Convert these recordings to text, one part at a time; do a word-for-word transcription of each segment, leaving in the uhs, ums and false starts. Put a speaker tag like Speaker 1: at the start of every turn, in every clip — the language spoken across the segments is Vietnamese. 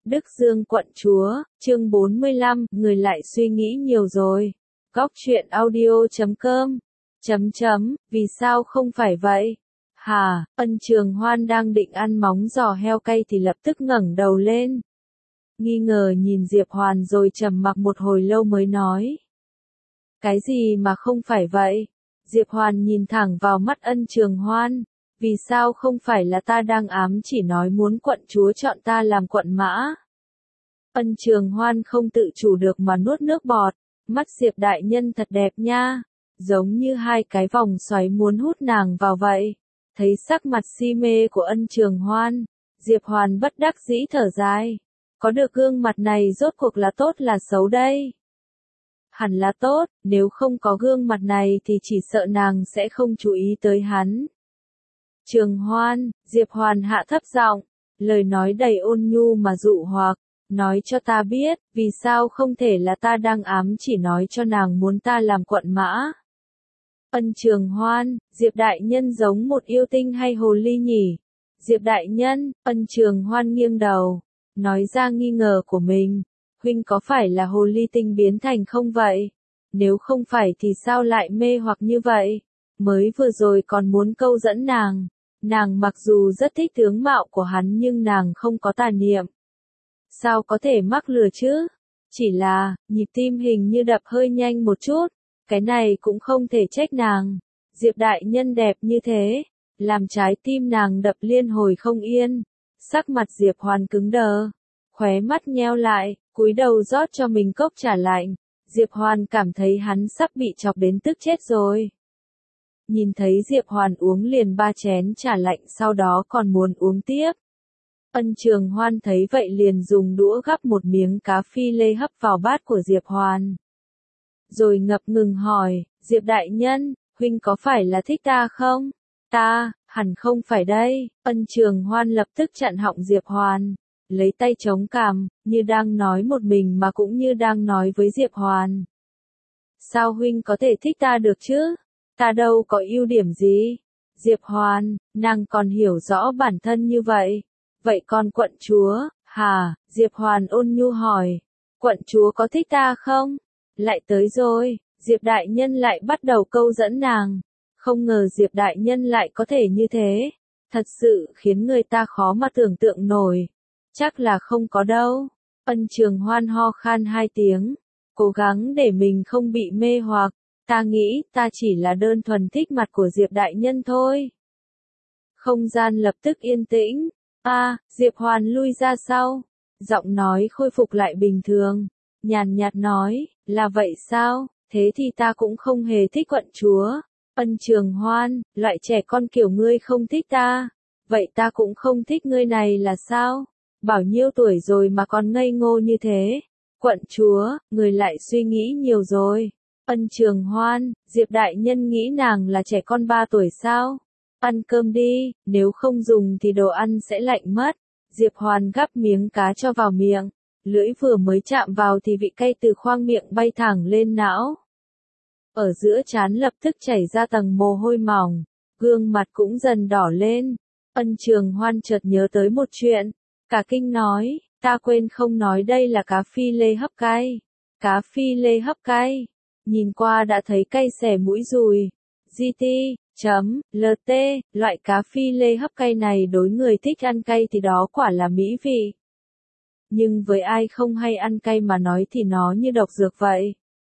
Speaker 1: Đức Dương quận chúa, chương bốn mươi lăm, người lại suy nghĩ nhiều rồi. Góc truyện audio chấm com. Chấm chấm, vì sao không phải vậy? Hà, Ân Trường Hoan đang định ăn móng giò heo cay thì lập tức ngẩng đầu lên. Nghi ngờ nhìn Diệp Hoàn rồi trầm mặc một hồi lâu mới nói. Cái gì mà không phải vậy? Diệp Hoàn nhìn thẳng vào mắt Ân Trường Hoan. Vì sao không phải là ta đang ám chỉ nói muốn quận chúa chọn ta làm quận mã? Ân Trường Hoan không tự chủ được mà nuốt nước bọt. Mắt Diệp đại nhân thật đẹp nha. Giống như hai cái vòng xoáy muốn hút nàng vào vậy. Thấy sắc mặt si mê của Ân Trường Hoan, Diệp Hoàn bất đắc dĩ thở dài. Có được gương mặt này rốt cuộc là tốt là xấu đây? Hẳn là tốt, nếu không có gương mặt này thì chỉ sợ nàng sẽ không chú ý tới hắn. Trường Hoan, Diệp Hoàn hạ thấp giọng, lời nói đầy ôn nhu mà dụ hoặc, nói cho ta biết, vì sao không thể là ta đang ám chỉ nói cho nàng muốn ta làm quận mã. Ân Trường Hoan, Diệp đại nhân giống một yêu tinh hay hồ ly nhỉ? Diệp đại nhân, Ân Trường Hoan nghiêng đầu, nói ra nghi ngờ của mình, huynh có phải là hồ ly tinh biến thành không vậy? Nếu không phải thì sao lại mê hoặc như vậy? Mới vừa rồi còn muốn câu dẫn nàng. Nàng mặc dù rất thích tướng mạo của hắn nhưng nàng không có tà niệm. Sao có thể mắc lừa chứ? Chỉ là, nhịp tim hình như đập hơi nhanh một chút. Cái này cũng không thể trách nàng. Diệp đại nhân đẹp như thế, làm trái tim nàng đập liên hồi không yên. Sắc mặt Diệp Hoàn cứng đờ, khóe mắt nheo lại, cúi đầu rót cho mình cốc trà lạnh. Diệp Hoàn cảm thấy hắn sắp bị chọc đến tức chết rồi. Nhìn thấy Diệp Hoàn uống liền ba chén trà lạnh sau đó còn muốn uống tiếp. Ân Trường Hoan thấy vậy liền dùng đũa gắp một miếng cá phi lê hấp vào bát của Diệp Hoàn. Rồi ngập ngừng hỏi, Diệp đại nhân, huynh có phải là thích ta không? Ta, hẳn không phải đây. Ân Trường Hoan lập tức chặn họng Diệp Hoàn, lấy tay chống cằm, như đang nói một mình mà cũng như đang nói với Diệp Hoàn. Sao huynh có thể thích ta được chứ? Ta đâu có ưu điểm gì? Diệp Hoàn, nàng còn hiểu rõ bản thân như vậy. Vậy còn quận chúa, hả? Diệp Hoàn ôn nhu hỏi. Quận chúa có thích ta không? Lại tới rồi, Diệp đại nhân lại bắt đầu câu dẫn nàng. Không ngờ Diệp đại nhân lại có thể như thế. Thật sự khiến người ta khó mà tưởng tượng nổi. Chắc là không có đâu. Ân Trường Hoan ho khan hai tiếng. Cố gắng để mình không bị mê hoặc. Ta nghĩ ta chỉ là đơn thuần thích mặt của Diệp đại nhân thôi. Không gian lập tức yên tĩnh. A, à, Diệp Hoàn lui ra sau. Giọng nói khôi phục lại bình thường. Nhàn nhạt nói, là vậy sao? Thế thì ta cũng không hề thích quận chúa. Ân Trường Hoan, loại trẻ con kiểu ngươi không thích ta. Vậy ta cũng không thích ngươi này là sao? Bảo nhiêu tuổi rồi mà còn ngây ngô như thế? Quận chúa, người lại suy nghĩ nhiều rồi. Ân Trường Hoan, Diệp đại nhân nghĩ nàng là trẻ con ba tuổi sao? Ăn cơm đi, nếu không dùng thì đồ ăn sẽ lạnh mất. Diệp Hoàn gắp miếng cá cho vào miệng, lưỡi vừa mới chạm vào thì vị cay từ khoang miệng bay thẳng lên não. Ở giữa trán lập tức chảy ra tầng mồ hôi mỏng, gương mặt cũng dần đỏ lên. Ân Trường Hoan chợt nhớ tới một chuyện, cả kinh nói, ta quên không nói đây là cá phi lê hấp cay. Cá phi lê hấp cay. Nhìn qua đã thấy cay xẻ mũi rồi. giê tê, chấm, lờ tê, loại cá phi lê hấp cay này đối người thích ăn cay thì đó quả là mỹ vị. Nhưng với ai không hay ăn cay mà nói thì nó như độc dược vậy.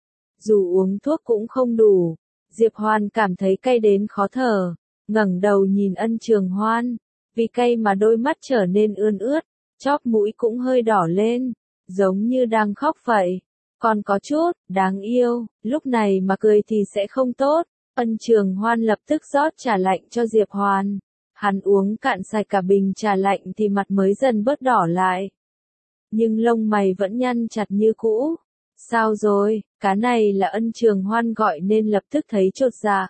Speaker 1: Dù uống thuốc cũng không đủ. Diệp Hoàn cảm thấy cay đến khó thở, ngẩng đầu nhìn Ân Trường Hoan. Vì cay mà đôi mắt trở nên ươn ướt, chóp mũi cũng hơi đỏ lên, giống như đang khóc vậy. Còn có chút, đáng yêu, lúc này mà cười thì sẽ không tốt. Ân Trường Hoan lập tức rót trà lạnh cho Diệp Hoàn. Hắn uống cạn sạch cả bình trà lạnh thì mặt mới dần bớt đỏ lại. Nhưng lông mày vẫn nhăn chặt như cũ. Sao rồi, cá này là Ân Trường Hoan gọi nên lập tức thấy chột dạ.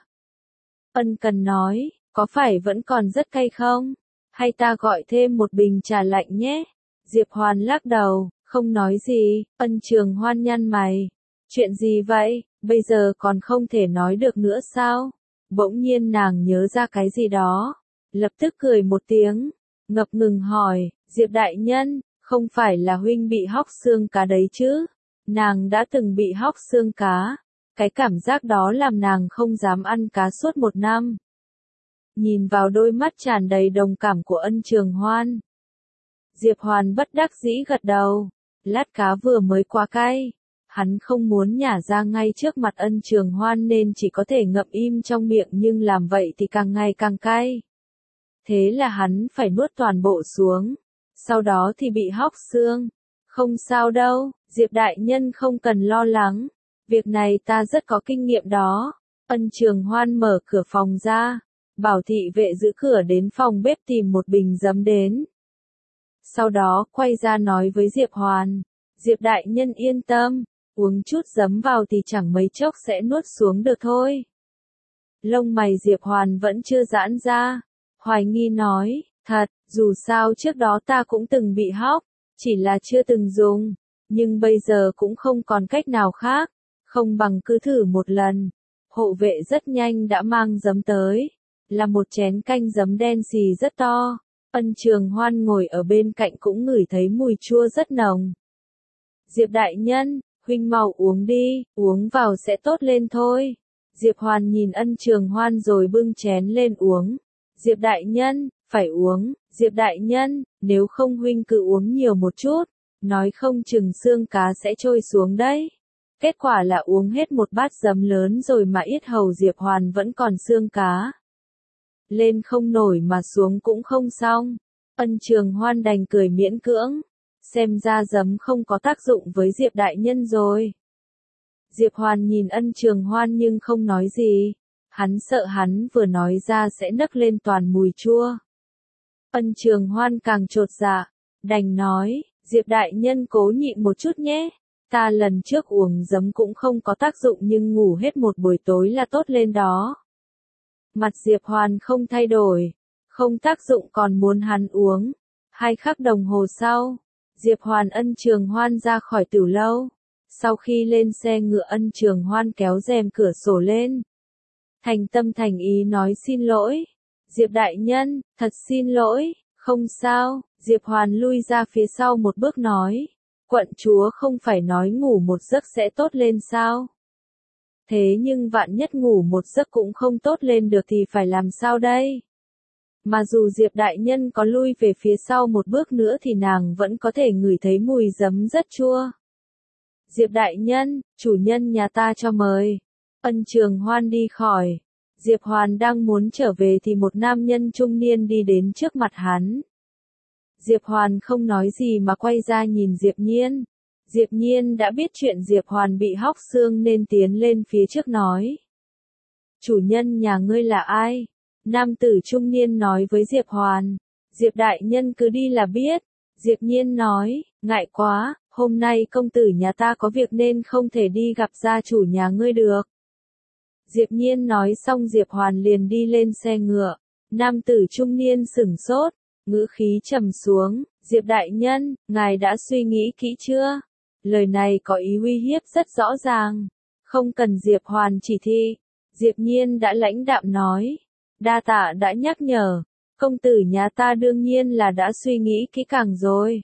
Speaker 1: Ân Cần nói, có phải vẫn còn rất cay không? Hay ta gọi thêm một bình trà lạnh nhé? Diệp Hoàn lắc đầu. Không nói gì. Ân Trường Hoan nhăn mày. Chuyện gì vậy, bây giờ còn không thể nói được nữa sao? Bỗng nhiên nàng nhớ ra cái gì đó. Lập tức cười một tiếng. Ngập ngừng hỏi, Diệp đại nhân, Không phải là huynh bị hóc xương cá đấy chứ? Nàng đã từng bị hóc xương cá. Cái cảm giác đó làm nàng không dám ăn cá suốt một năm. Nhìn vào đôi mắt tràn đầy đồng cảm của Ân Trường Hoan, Diệp Hoàn bất đắc dĩ gật đầu. Lát cá vừa mới quá cay. Hắn không muốn nhả ra ngay trước mặt Ân Trường Hoan nên chỉ có thể ngậm im trong miệng, nhưng làm vậy thì càng ngày càng cay. Thế là hắn phải nuốt toàn bộ xuống. Sau đó thì bị hóc xương. Không sao đâu, Diệp đại nhân không cần lo lắng. Việc này ta rất có kinh nghiệm đó. Ân Trường Hoan mở cửa phòng ra. Bảo thị vệ giữ cửa đến phòng bếp tìm một bình giấm đến. Sau đó quay ra nói với Diệp Hoàn. Diệp đại nhân yên tâm, uống chút giấm vào thì chẳng mấy chốc sẽ nuốt xuống được thôi. Lông mày Diệp Hoàn vẫn chưa giãn ra. Hoài nghi nói, thật, dù sao trước đó ta cũng từng bị hóc, chỉ là chưa từng dùng, nhưng bây giờ cũng không còn cách nào khác, không bằng cứ thử một lần. Hộ vệ rất nhanh đã mang giấm tới, là một chén canh giấm đen xì rất to. Ân Trường Hoan ngồi ở bên cạnh cũng ngửi thấy mùi chua rất nồng. Diệp đại nhân, huynh mau uống đi, uống vào sẽ tốt lên thôi. Diệp Hoàn nhìn Ân Trường Hoan rồi bưng chén lên uống. Diệp đại nhân, phải uống, Diệp đại nhân, nếu không huynh cứ uống nhiều một chút, nói không chừng xương cá sẽ trôi xuống đấy. Kết quả là uống hết một bát giấm lớn rồi mà yết hầu Diệp Hoàn vẫn còn xương cá. Lên không nổi mà xuống cũng không xong. Ân Trường Hoan đành cười miễn cưỡng. Xem ra giấm không có tác dụng với Diệp đại nhân rồi. Diệp Hoàn nhìn Ân Trường Hoan nhưng không nói gì. Hắn sợ hắn vừa nói ra sẽ nấc lên toàn mùi chua. Ân Trường Hoan càng chột dạ, đành nói, Diệp đại nhân cố nhịn một chút nhé. Ta lần trước uống giấm cũng không có tác dụng nhưng ngủ hết một buổi tối là tốt lên đó. Mặt Diệp Hoàn không thay đổi, không tác dụng còn muốn hắn uống. Hai khắc đồng hồ sau, Diệp Hoàn Ân Trường Hoan ra khỏi tử lâu. Sau khi lên xe ngựa Ân Trường Hoan kéo rèm cửa sổ lên. Thành tâm thành ý nói xin lỗi. Diệp đại nhân, thật xin lỗi, không sao. Diệp Hoàn lui ra phía sau một bước nói. Quận chúa không phải nói ngủ một giấc sẽ tốt lên sao? Thế nhưng vạn nhất ngủ một giấc cũng không tốt lên được thì phải làm sao đây? Mà dù Diệp đại nhân có lui về phía sau một bước nữa thì nàng vẫn có thể ngửi thấy mùi giấm rất chua. Diệp đại nhân, chủ nhân nhà ta cho mời. Ân Trường Hoan đi khỏi. Diệp Hoàn đang muốn trở về thì một nam nhân trung niên đi đến trước mặt hắn. Diệp Hoàn không nói gì mà quay ra nhìn Diệp Nhiên. Diệp Nhiên đã biết chuyện Diệp Hoàn bị hóc xương nên tiến lên phía trước nói. Chủ nhân nhà ngươi là ai? Nam tử trung niên nói với Diệp Hoàn. Diệp đại nhân cứ đi là biết. Diệp Nhiên nói, ngại quá, hôm nay công tử nhà ta có việc nên không thể đi gặp gia chủ nhà ngươi được. Diệp Nhiên nói xong Diệp Hoàn liền đi lên xe ngựa. Nam tử trung niên sửng sốt, ngữ khí trầm xuống. Diệp đại nhân, ngài đã suy nghĩ kỹ chưa? Lời này có ý uy hiếp rất rõ ràng. Không cần Diệp Hoàn chỉ thị. Diệp Nhiên đã lãnh đạm nói. Đa tạ đã nhắc nhở. Công tử nhà ta đương nhiên là đã suy nghĩ kỹ càng rồi.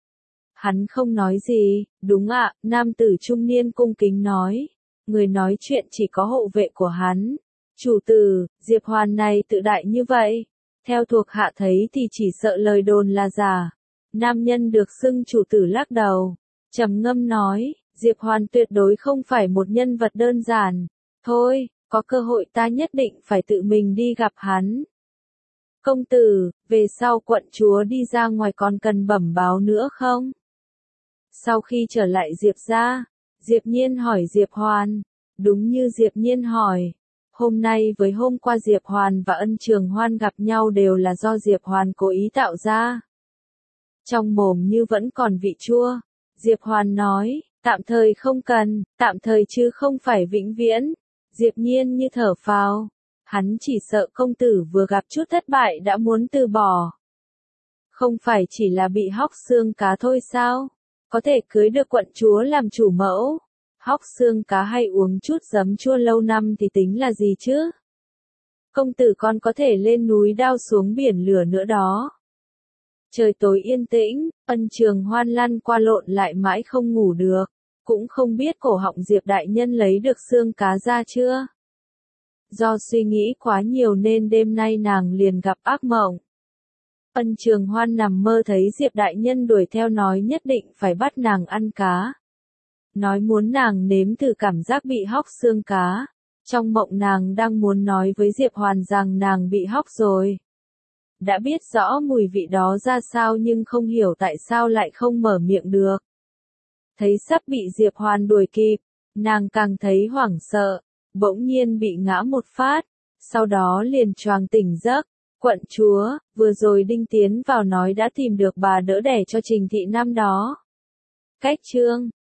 Speaker 1: Hắn không nói gì. Đúng ạ, nam tử trung niên cung kính nói. Người nói chuyện chỉ có hộ vệ của hắn. Chủ tử, Diệp Hoàn này tự đại như vậy. Theo thuộc hạ thấy thì chỉ sợ lời đồn là giả. Nam nhân được xưng chủ tử lắc đầu. Trầm ngâm nói, Diệp Hoàn tuyệt đối không phải một nhân vật đơn giản. Thôi, có cơ hội ta nhất định phải tự mình đi gặp hắn. Công tử, về sau quận chúa đi ra ngoài còn cần bẩm báo nữa không? Sau khi trở lại Diệp gia, Diệp Nhiên hỏi Diệp Hoàn. Đúng như Diệp Nhiên hỏi. Hôm nay với hôm qua Diệp Hoàn và Ân Trường Hoan gặp nhau đều là do Diệp Hoàn cố ý tạo ra. Trong mồm như vẫn còn vị chua. Diệp Hoàn nói, tạm thời không cần, tạm thời chứ không phải vĩnh viễn. Diệp Nhiên như thở phào. Hắn chỉ sợ công tử vừa gặp chút thất bại đã muốn từ bỏ. Không phải chỉ là bị hóc xương cá thôi sao? Có thể cưới được quận chúa làm chủ mẫu. Hóc xương cá hay uống chút giấm chua lâu năm thì tính là gì chứ? Công tử còn có thể lên núi đao xuống biển lửa nữa đó. Trời tối yên tĩnh, Ân Trường Hoan lăn qua lộn lại mãi không ngủ được, cũng không biết cổ họng Diệp đại nhân lấy được xương cá ra chưa. Do suy nghĩ quá nhiều nên đêm nay nàng liền gặp ác mộng. Ân Trường Hoan nằm mơ thấy Diệp đại nhân đuổi theo nói nhất định phải bắt nàng ăn cá. Nói muốn nàng nếm thử cảm giác bị hóc xương cá. Trong mộng nàng đang muốn nói với Diệp Hoàn rằng nàng bị hóc rồi. Đã biết rõ mùi vị đó ra sao nhưng không hiểu tại sao lại không mở miệng được. Thấy sắp bị Diệp Hoàn đuổi kịp, nàng càng thấy hoảng sợ, bỗng nhiên bị ngã một phát, sau đó liền choàng tỉnh giấc. Quận chúa, vừa rồi Đinh tiến vào nói đã tìm được bà đỡ đẻ cho Trình thị năm đó. Cách chương